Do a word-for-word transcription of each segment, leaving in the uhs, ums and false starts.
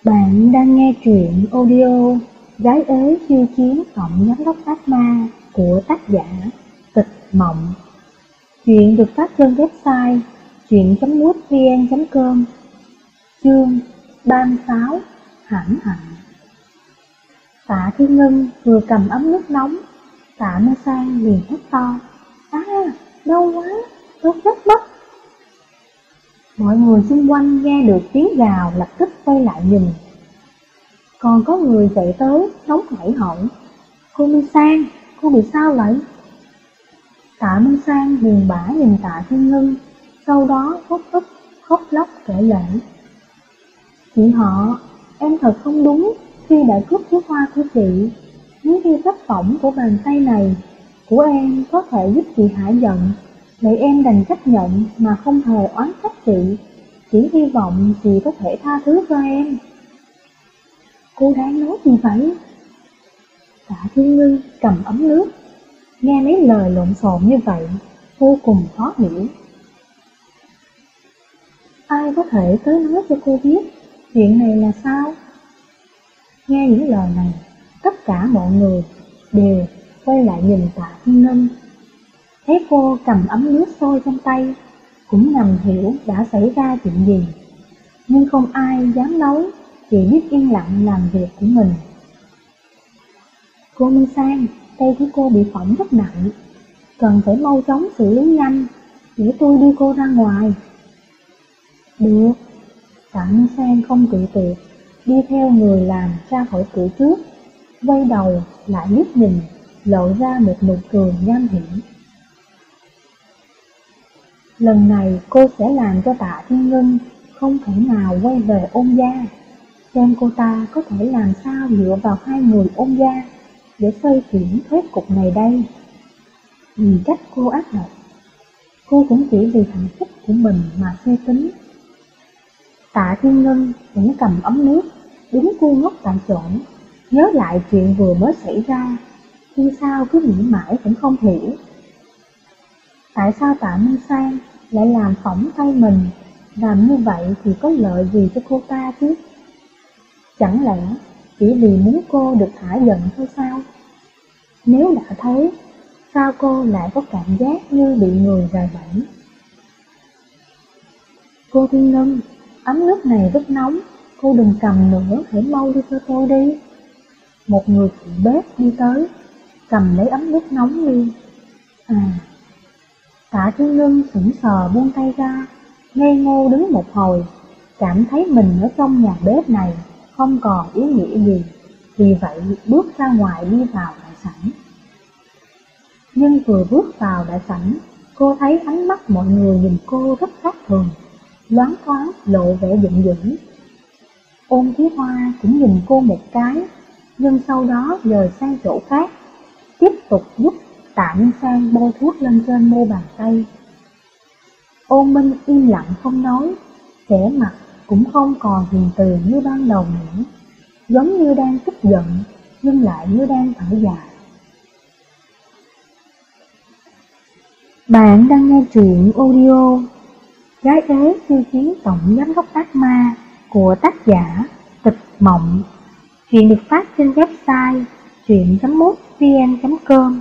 Bạn đang nghe truyện audio Gái ế khiêu chiến tổng giám đốc ác ma của tác giả Tịch Mộng. Truyện được phát trên website truyện chấm mútvn chấm com. Chương ba mươi sáu, Hãm hại. Tạ Thiên Ngân vừa cầm ấm nước nóng, Tạ Mơ Sang liền hét to: "À, đau quá, tôi chết mất!" Mọi người xung quanh nghe được tiếng gào lập tức quay lại nhìn. Còn có người chạy tới nóng nảy hỏi: "Cô Minh Sang, cô bị sao vậy?" Tạ Minh Sang buồn bã nhìn Tạ Thiên Ngân, sau đó khóc ức khóc lóc kể lể: "Chị họ, em thật không đúng khi đã cướp thứ hoa của chị. Nếu như tác phẩm của bàn tay này của em có thể giúp chị hả giận, vậy em đành chấp nhận mà không hề oán trách chị. Chỉ hy vọng chị có thể tha thứ cho em." "Cô đang nói gì vậy?" Tạ Thiên Ngân cầm ấm nước, nghe mấy lời lộn xộn như vậy, vô cùng khó hiểu. "Ai có thể tới nói cho cô biết chuyện này là sao?" Nghe những lời này, tất cả mọi người đều quay lại nhìn Tạ Thiên Ngân. Thấy cô cầm ấm nước sôi trong tay, cũng ngầm hiểu đã xảy ra chuyện gì, nhưng không ai dám nói, chỉ biết yên lặng làm việc của mình. "Cô Minh Sang, tay của cô bị phỏng rất nặng, cần phải mau chóng xử lý nhanh, để tôi đưa cô ra ngoài." "Được." Tạ Minh Sang không cự tuyệt, đi theo người làm ra khỏi cửa trước, quay đầu lại liếc nhìn, lộ ra một nụ cười nham hiểm. Lần này cô sẽ làm cho Tạ Thiên Ngân không thể nào quay về Ôn gia, xem cô ta có thể làm sao dựa vào hai người Ôn gia để xoay chuyển thế cục này đây. Vì trách cô ác độc, cô cũng chỉ vì hạnh phúc của mình mà suy tính. Tạ Thiên Ngân vẫn cầm ấm nước, đứng ngu ngốc tại chỗ, nhớ lại chuyện vừa mới xảy ra, nhưng sao cứ nghĩ mãi vẫn không hiểu. Tại sao Tạ Minh Sang lại làm phỏng tay mình? Làm như vậy thì có lợi gì cho cô ta chứ? Chẳng lẽ chỉ vì muốn cô được thả giận thôi sao? Nếu đã thế, sao cô lại có cảm giác như bị người gài bẫy? "Cô Thiên Ngân, ấm nước này rất nóng, cô đừng cầm nữa, hãy mau đi cho tôi đi." Một người phụ bếp đi tới, cầm lấy ấm nước nóng lên. À, Tạ Thiên Ngân sững sờ buông tay ra, ngây ngô đứng một hồi, cảm thấy mình ở trong nhà bếp này không còn ý nghĩa gì, vì vậy bước ra ngoài đi vào đại sảnh. Nhưng vừa bước vào đại sảnh, cô thấy ánh mắt mọi người nhìn cô rất khác thường, loáng thoáng lộ vẻ giận dữ. Ôn Thí Hoa cũng nhìn cô một cái, nhưng sau đó dời sang chỗ khác, tiếp tục giúp Tạ Minh Sang bôi thuốc lên trên mu bàn tay. Ôn Minh im lặng không nói, vẻ mặt cũng không còn hiền từ như ban đầu nữa, giống như đang tức giận, nhưng lại như đang thở dài. Bạn đang nghe truyện audio Gái ế khiêu chiến tổng giám đốc ác ma của tác giả Tịch Mộng. Truyện được phát trên website truyện chấm mútvn chấm com.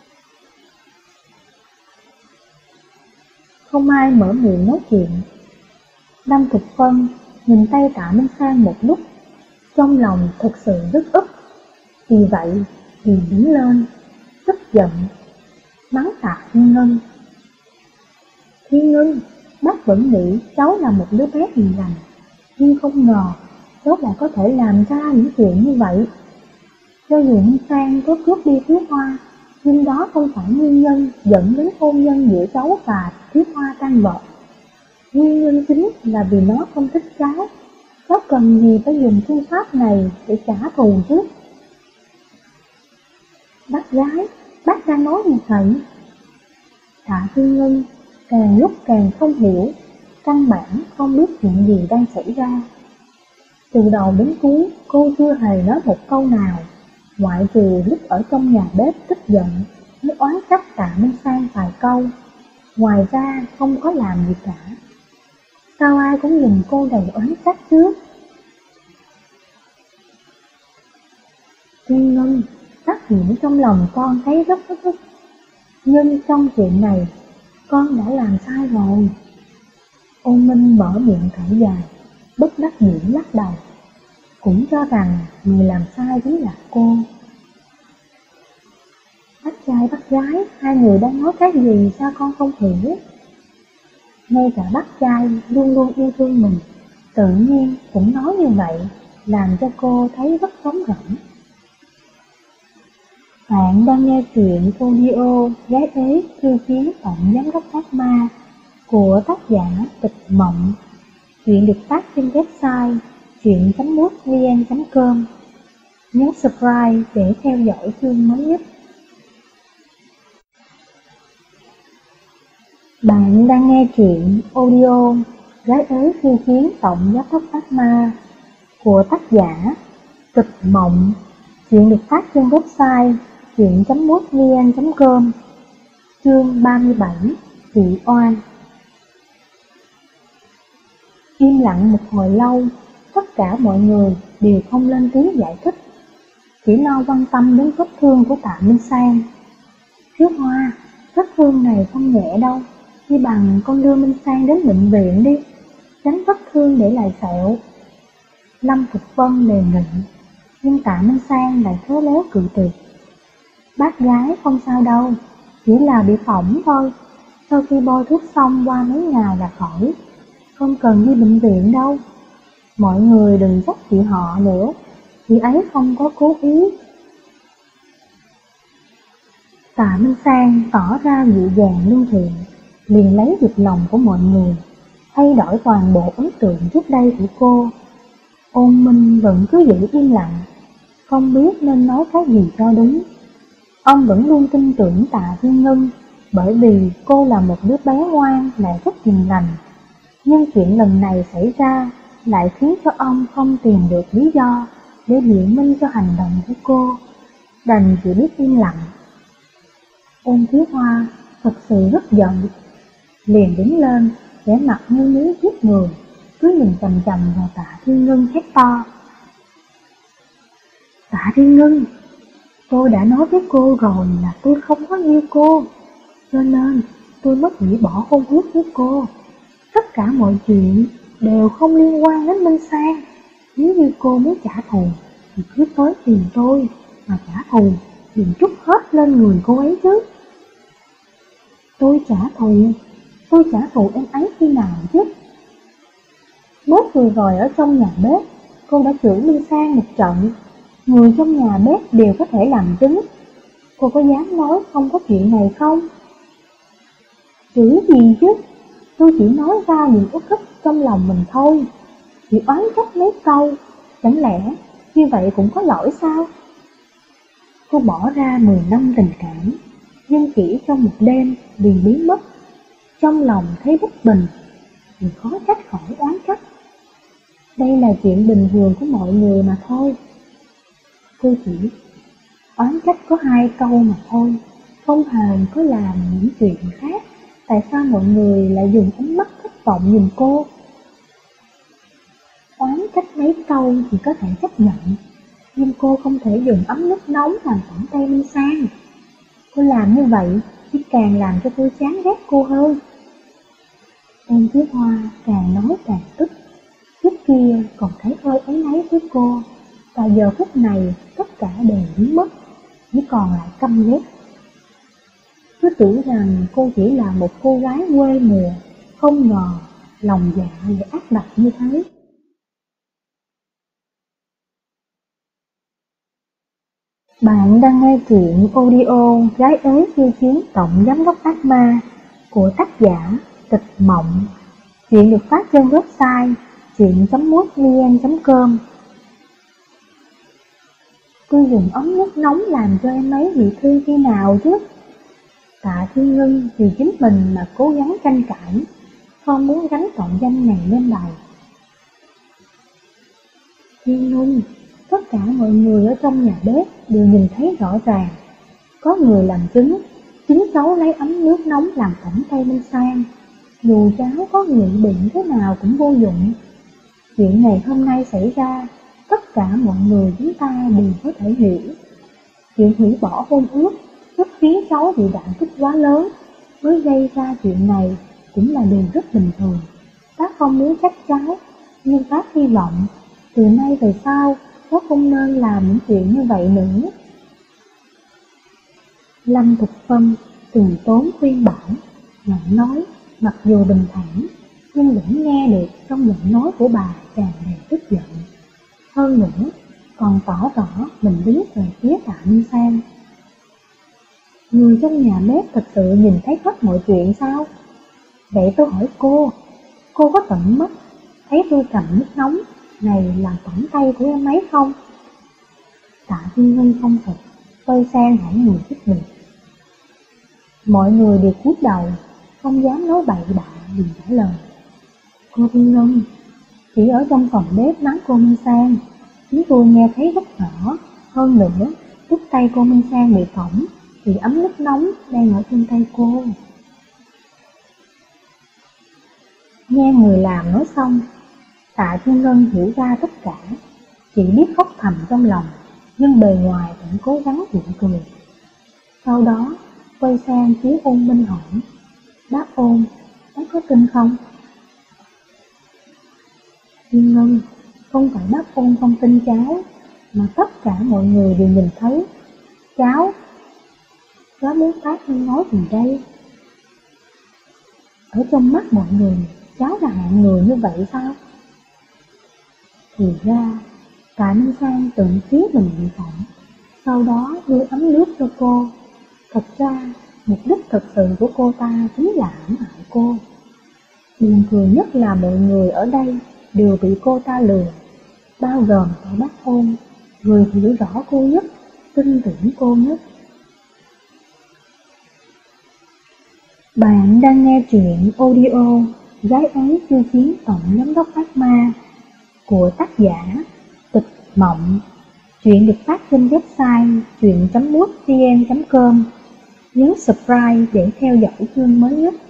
Không ai mở miệng nói chuyện. Lâm Thục Phân nhìn tay Tạ Minh Sang một lúc, trong lòng thực sự rất ức. Vì vậy thì đứng lên, tức giận, mắng Tạ Thiên Ngân: "Thiên Ngân, bác vẫn nghĩ cháu là một đứa bé hiền lành, nhưng không ngờ cháu lại có thể làm ra những chuyện như vậy. Cho dù Minh Sang có cướp đi Thiếu Hoa, nhưng đó không phải nguyên nhân dẫn đến hôn nhân giữa cháu và Thiếu Hoa tan vỡ. Nguyên nhân chính là vì nó không thích cháu. Cháu cần gì phải dùng phương pháp này để trả thù chứ?" "Bác gái, bác đang nói gì vậy?" Tạ Thiên Ngân càng lúc càng không hiểu, căn bản không biết chuyện gì đang xảy ra. Từ đầu đến cuối cô chưa hề nói một câu nào, ngoại trừ lúc ở trong nhà bếp tức giận mới oán trách Tạ Minh Sang vài câu, ngoài ra không có làm gì cả. Sao ai cũng nhìn cô đầy oán trách chứ? Thiên Ngân, tác nghĩa trong lòng con thấy rất rất rất. Nhưng trong chuyện này, con đã làm sai rồi. Ôn Minh mở miệng thở dài, bất đắc dĩ lắc đầu, cũng cho rằng người làm sai chính là cô. Bác trai bác gái, hai người đang nói cái gì sao con không hiểu? Ngay cả bác trai luôn luôn yêu thương mình, tự nhiên cũng nói như vậy, làm cho cô thấy rất trống rỗng. Bạn đang nghe truyện audio Gái ế khiêu chiến tổng giám đốc ác ma của tác giả Tịch Mộng. Truyện được phát trên website truyện chấm mútvn chấm com. Nhớ subscribe để theo dõi chương mới nhất. Bạn đang nghe truyện audio Gái ế khiêu chiến tổng giám đốc ác ma của tác giả Tịch Mộng. Truyện được phát trên website truyện chấm mútvn chấm com. Chương ba mươi bảy, Chị Oan. Im lặng một hồi lâu, tất cả mọi người đều không lên tiếng giải thích, chỉ lo quan tâm đến vết thương của Tạ Minh Sang. Thiếu Hoa, vết thương này không nhẹ đâu, chi bằng con đưa Minh Sang đến bệnh viện đi, tránh vết thương để lại sẹo. Lâm Phục Vân đề nghị, nhưng Tạ Minh Sang lại khéo léo cự tuyệt. Bác gái không sao đâu, chỉ là bị phỏng thôi, sau khi bôi thuốc xong qua mấy ngày là khỏi, không cần đi bệnh viện đâu. Mọi người đừng trách chị họ nữa, chị ấy không có cố ý. Tạ Minh Sang tỏ ra dịu dàng lương thiện, liền lấy được lòng của mọi người, thay đổi toàn bộ ấn tượng trước đây của cô. Ôn Minh vẫn cứ giữ im lặng, không biết nên nói cái gì cho đúng. Ông vẫn luôn tin tưởng Tạ Thiên Ngân, bởi vì cô là một đứa bé ngoan lại rất hiền lành. Nhưng chuyện lần này xảy ra lại khiến cho ông không tìm được lý do để biện minh cho hành động của cô, đành chỉ biết im lặng. Ôn Thiếu Hoa thật sự rất giận, liền đứng lên, vẻ mặt như muốn giết người, cứ nhìn chằm chằm vào Tạ Thiên Ngân hét to. Tạ Thiên Ngân, tôi đã nói với cô rồi là tôi không có yêu cô, cho nên tôi mới hủy bỏ hôn ước với cô. Tất cả mọi chuyện đều không liên quan đến Minh Sang. Nếu như cô muốn trả thù thì cứ tới tìm tôi mà trả thù, đừng trút hết lên người cô ấy chứ. Tôi trả thù? Tôi trả thù em ấy khi nào chứ? Mới vừa rồi ở trong nhà bếp, cô đã chửi Minh Sang một trận, người trong nhà bếp đều có thể làm chứng. Cô có dám nói không có chuyện này không? Chửi gì chứ? Tôi chỉ nói ra những uất ức trong lòng mình thôi, chỉ oán trách mấy câu, chẳng lẽ như vậy cũng có lỗi sao? Cô bỏ ra mười năm tình cảm, nhưng chỉ trong một đêm liền biến mất. Trong lòng thấy bất bình, thì khó trách khỏi oán trách. Đây là chuyện bình thường của mọi người mà thôi. Cô chỉ oán trách có hai câu mà thôi, không hề có làm những chuyện khác. Tại sao mọi người lại dùng ánh mắt thất vọng nhìn cô? Oán trách mấy câu thì có thể chấp nhận, nhưng cô không thể dùng ấm nước nóng làm phỏng tay Minh Sang. Cô làm như vậy chỉ càng làm cho tôi chán ghét cô hơn. Ôn Thiếu Hoa càng nói càng tức. Trước kia còn thấy hơi áy náy với cô, và giờ phút này tất cả đều biến mất, chỉ còn lại căm ghét. Cứ tưởng rằng cô chỉ là một cô gái quê mùa, không ngờ lòng dạ lại ác độc như thế. Bạn đang nghe truyện audio Gái ế khiêu chiến tổng giám đốc ác ma của tác giả Tịch Mộng. Truyện được phát trên website truyện chấm mútvn chấm com. Tôi dùng ống nước nóng làm cho em ấy bị thương khi nào chứ? Tạ Thiên Ngân vì chính mình mà cố gắng tranh cãi, không muốn gánh tội danh này lên đầu. Thiên Ngân, tất cả mọi người ở trong nhà bếp đều nhìn thấy rõ ràng. Có người làm chứng, chính cháu lấy ấm nước nóng làm phỏng tay Minh Sang. Dù cháu có nghị biện thế nào cũng vô dụng. Chuyện này hôm nay xảy ra, tất cả mọi người chúng ta đều có thể hiểu. Chuyện hủy bỏ hôn ước rất khiến cháu bị đả kích quá lớn, mới gây ra chuyện này cũng là điều rất bình thường. Bác không muốn trách cháu, nhưng bác hy vọng từ nay về sau cháu không nên làm những chuyện như vậy nữa. Lâm Thục Vân từ tốn khuyên bảo, giọng nói mặc dù bình thản nhưng vẫn nghe được trong giọng nói của bà tràn đầy tức giận. Hơn nữa còn tỏ rõ mình đứng về phía Tạ Minh Sang. Người trong nhà bếp thật sự nhìn thấy hết mọi chuyện sao? Vậy tôi hỏi cô, cô có tận mắt thấy tôi cầm nước nóng này làm bỏng tay của em ấy không? Tạ Thiên Ngân không phục, quay sang hỏi người giúp việc. Mọi người đều cúi đầu, không dám nói bậy bạ vì trả lời. Cô Thiên Ngân, chỉ ở trong phòng bếp mắng cô Minh Sang, chúng tôi nghe thấy rất rõ. Hơn nữa, lúc tay cô Minh Sang bị phỏng thì ấm nước nóng đang ở trên tay cô. Nghe người làm nói xong, Tạ Thiên Ngân hiểu ra tất cả, chỉ biết khóc thầm trong lòng, nhưng bề ngoài vẫn cố gắng gượng cười. Sau đó, quay sang phía Ôn Minh hỏi, bác Ôn, bác có tin không? Thiên Ngân, không phải bác Ôn không tin cháu, mà tất cả mọi người đều nhìn thấy. Cháu, cháu muốn phát nói gì đây? Ở trong mắt mọi người, cháu là hạng người như vậy sao? Thì ra, Tạ Minh Sang tự phía mình bị phỏng, sau đó đưa ấm nước cho cô. Thật ra, mục đích thật sự của cô ta chính là hãm hại cô. Buồn cười nhất là mọi người ở đây đều bị cô ta lừa, bao gồm cả bác Ôn, người hiểu rõ cô nhất, tin tưởng cô nhất. Bạn đang nghe truyện audio Gái ấy chưa chiến tổng giám đốc ác ma của tác giả Tịch Mộng. Truyện được phát trên website truyện chấm mútvn chấm com. Nhấn subscribe để theo dõi chương mới nhất.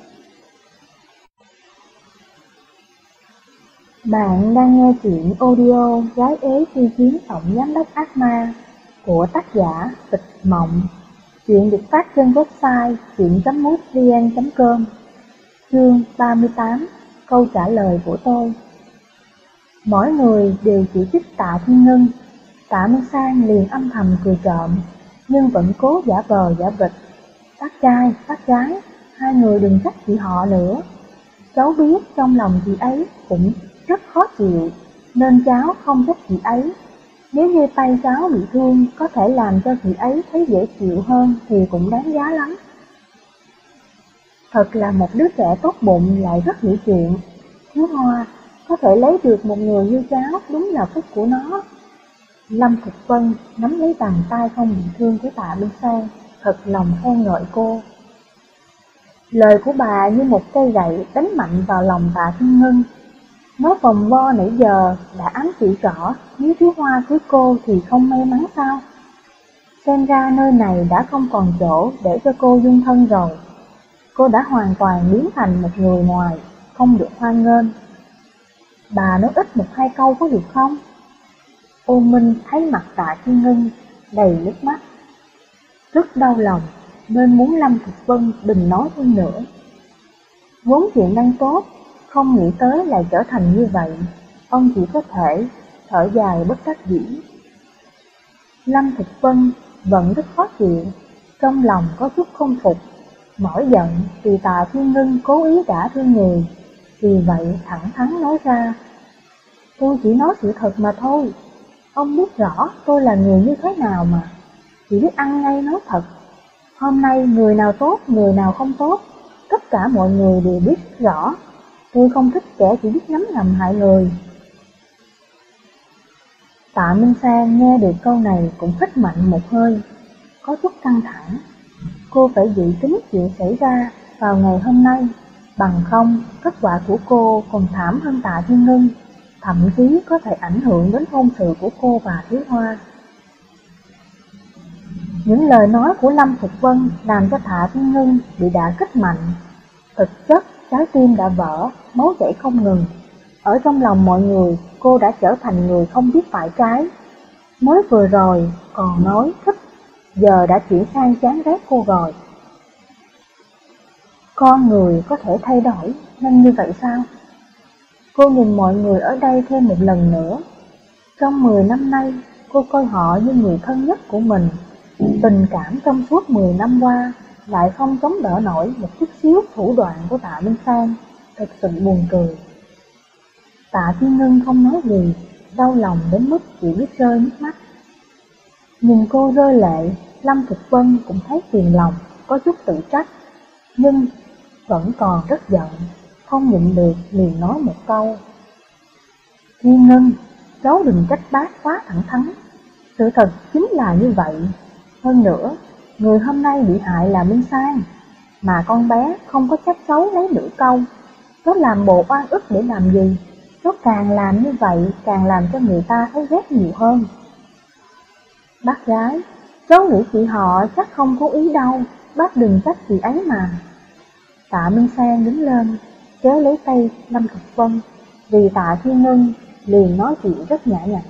Bạn đang nghe truyện audio Gái ế chưa chiến tổng giám đốc ác ma của tác giả Tịch Mộng. Truyện được phát trên website truyện chấm mútvn chấm com. Chương ba mươi tám. Câu trả lời của tôi. Mỗi người đều chỉ trích Tạ Thiên Ngân. Tạ Minh Sang liền âm thầm cười trộm, nhưng vẫn cố giả vờ giả vịt. Bác trai, bác gái, hai người đừng trách chị họ nữa. Cháu biết trong lòng chị ấy cũng rất khó chịu, nên cháu không trách chị ấy. Nếu như tay cháu bị thương có thể làm cho chị ấy thấy dễ chịu hơn thì cũng đáng giá lắm. Thật là một đứa trẻ tốt bụng lại rất hiểu chuyện. Thiếu Hoa, có thể lấy được một người như cháu đúng là phúc của nó. Lâm Thục Vân nắm lấy bàn tay không bị thương của Tạ Minh Sang, thật lòng khen ngợi cô. Lời của bà như một cây gậy đánh mạnh vào lòng Tạ Thiên Ngân. Nói vòng vo nãy giờ đã ám chỉ rõ nếu Thiếu Hoa cưới cô thì không may mắn sao? Xem ra nơi này đã không còn chỗ để cho cô dung thân rồi. Cô đã hoàn toàn biến thành một người ngoài, không được hoan nghênh. Bà nói ít một hai câu có được không? Ôn Minh thấy mặt Tạ Thiên Ngân đầy nước mắt, rất đau lòng nên muốn Lâm Thục Vân đừng nói thêm nữa. Vốn chuyện đang tốt, không nghĩ tới lại trở thành như vậy, ông chỉ có thể thở dài bất đắc dĩ. Lâm Thục Vân vẫn rất khó chịu, trong lòng có chút không phục, nổi giận vì Tạ Thiên Ngân cố ý đả thương người, vì vậy thẳng thắn nói ra. Tôi chỉ nói sự thật mà thôi, ông biết rõ tôi là người như thế nào mà, chỉ biết ăn ngay nói thật. Hôm nay người nào tốt, người nào không tốt, tất cả mọi người đều biết rõ. Tôi không thích kẻ chỉ biết ngấm ngầm hại người. Tạ Minh Sang nghe được câu này cũng hít mạnh một hơi, có chút căng thẳng. Cô phải dự tính chuyện xảy ra vào ngày hôm nay, bằng không kết quả của cô còn thảm hơn Tạ Thiên Ngân, thậm chí có thể ảnh hưởng đến hôn sự của cô và Thiếu Hoa. Những lời nói của Lâm Thục Vân làm cho Tạ Thiên Ngân bị đả kích mạnh. Thực chất trái tim đã vỡ, máu chảy không ngừng. Ở trong lòng mọi người, cô đã trở thành người không biết phải trái. Mới vừa rồi còn nói thích, giờ đã chuyển sang chán ghét cô rồi. Con người có thể thay đổi nhanh như vậy sao? Cô nhìn mọi người ở đây thêm một lần nữa. Trong mười năm nay, cô coi họ như người thân nhất của mình. Tình cảm trong suốt mười năm qua lại không chống đỡ nổi một chút xíu thủ đoạn của Tạ Minh Sang, thật sự buồn cười. Tạ Thiên Ngân không nói gì, đau lòng đến mức chỉ biết rơi nước mắt. Nhìn cô rơi lệ, Lâm Thực Vân cũng thấy phiền lòng, có chút tự trách, nhưng vẫn còn rất giận, không nhịn được liền nói một câu. Thiên Ngân, cháu đừng trách bác quá thẳng thắn, sự thật chính là như vậy. Hơn nữa, người hôm nay bị hại là Minh Sang, mà con bé không có trách cháu lấy nửa câu. Cháu làm bộ oan ức để làm gì? Cháu càng làm như vậy càng làm cho người ta thấy ghét nhiều hơn. Bác gái, cháu nghĩ chị họ chắc không có ý đâu, bác đừng trách chị ấy mà. Tạ Minh Sang đứng lên, kéo lấy tay Lâm Thực Vân, vì Tạ Thiên Ngân liền nói chuyện rất nhã nhặn.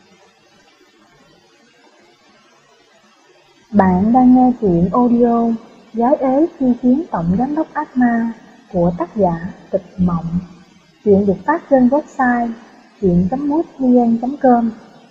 Bạn đang nghe chuyện audio Gái ế khiêu chiến tổng giám đốc ác ma của tác giả Tịch Mộng. Chuyện được phát trên website truyện chấm mútvn chấm com.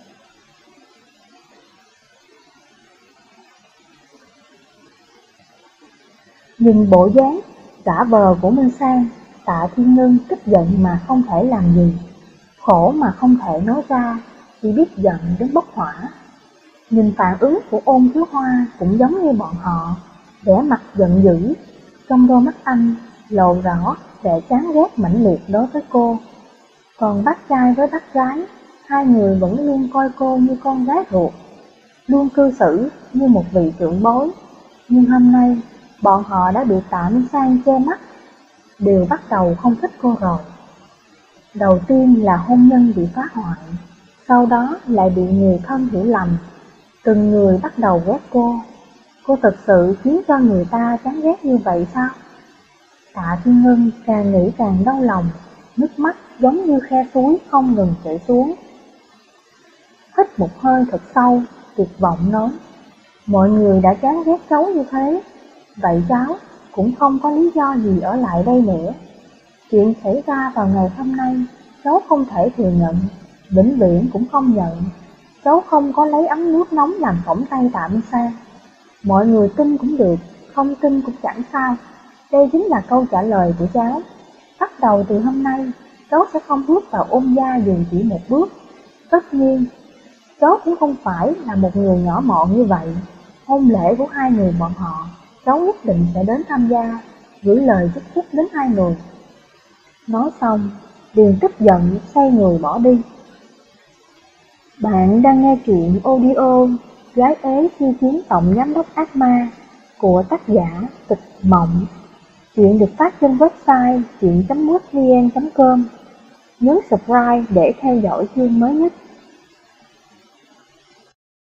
Nhìn bộ dáng giả vờ của Minh Sang, Tạ Thiên Ngân tức giận mà không thể làm gì, khổ mà không thể nói ra, chỉ biết giận đến bốc hỏa. Nhìn phản ứng của Ôn Thiếu Hoa cũng giống như bọn họ, vẻ mặt giận dữ, trong đôi mắt anh lộ rõ vẻ chán ghét mãnh liệt đối với cô. Còn bác trai với bác gái, hai người vẫn luôn coi cô như con gái ruột, luôn cư xử như một vị trưởng bối. Nhưng hôm nay, bọn họ đã bị Tạ Minh Sang che mắt, đều bắt đầu không thích cô rồi. Đầu tiên là hôn nhân bị phá hoại, sau đó lại bị người thân hiểu lầm, từng người bắt đầu ghét cô. Cô thực sự khiến cho người ta chán ghét như vậy sao? Tạ Thiên Ngân càng nghĩ càng đau lòng, nước mắt giống như khe suối không ngừng chảy xuống. Hít một hơi thật sâu, tuyệt vọng nói, mọi người đã chán ghét cháu như thế, vậy cháu cũng không có lý do gì ở lại đây nữa. Chuyện xảy ra vào ngày hôm nay, cháu không thể thừa nhận, vĩnh viễn cũng không nhận. Cháu không có lấy ấm nước nóng làm phỏng tay Tạ Minh Sang. Mọi người tin cũng được, không tin cũng chẳng sao. Đây chính là câu trả lời của cháu. Bắt đầu từ hôm nay, cháu sẽ không bước vào ôn gia dù chỉ một bước. Tất nhiên, cháu cũng không phải là một người nhỏ mọn như vậy. Hôn lễ của hai người bọn họ, cháu nhất định sẽ đến tham gia, gửi lời chúc phúc đến hai người. Nói xong, liền tức giận xoay người bỏ đi. Bạn đang nghe truyện audio Gái ế khiêu chiến tổng giám đốc ác ma của tác giả Tịch Mộng. Chuyện được phát trên website truyện chấm mútvn chấm com. Nhấn subscribe để theo dõi chương mới nhất.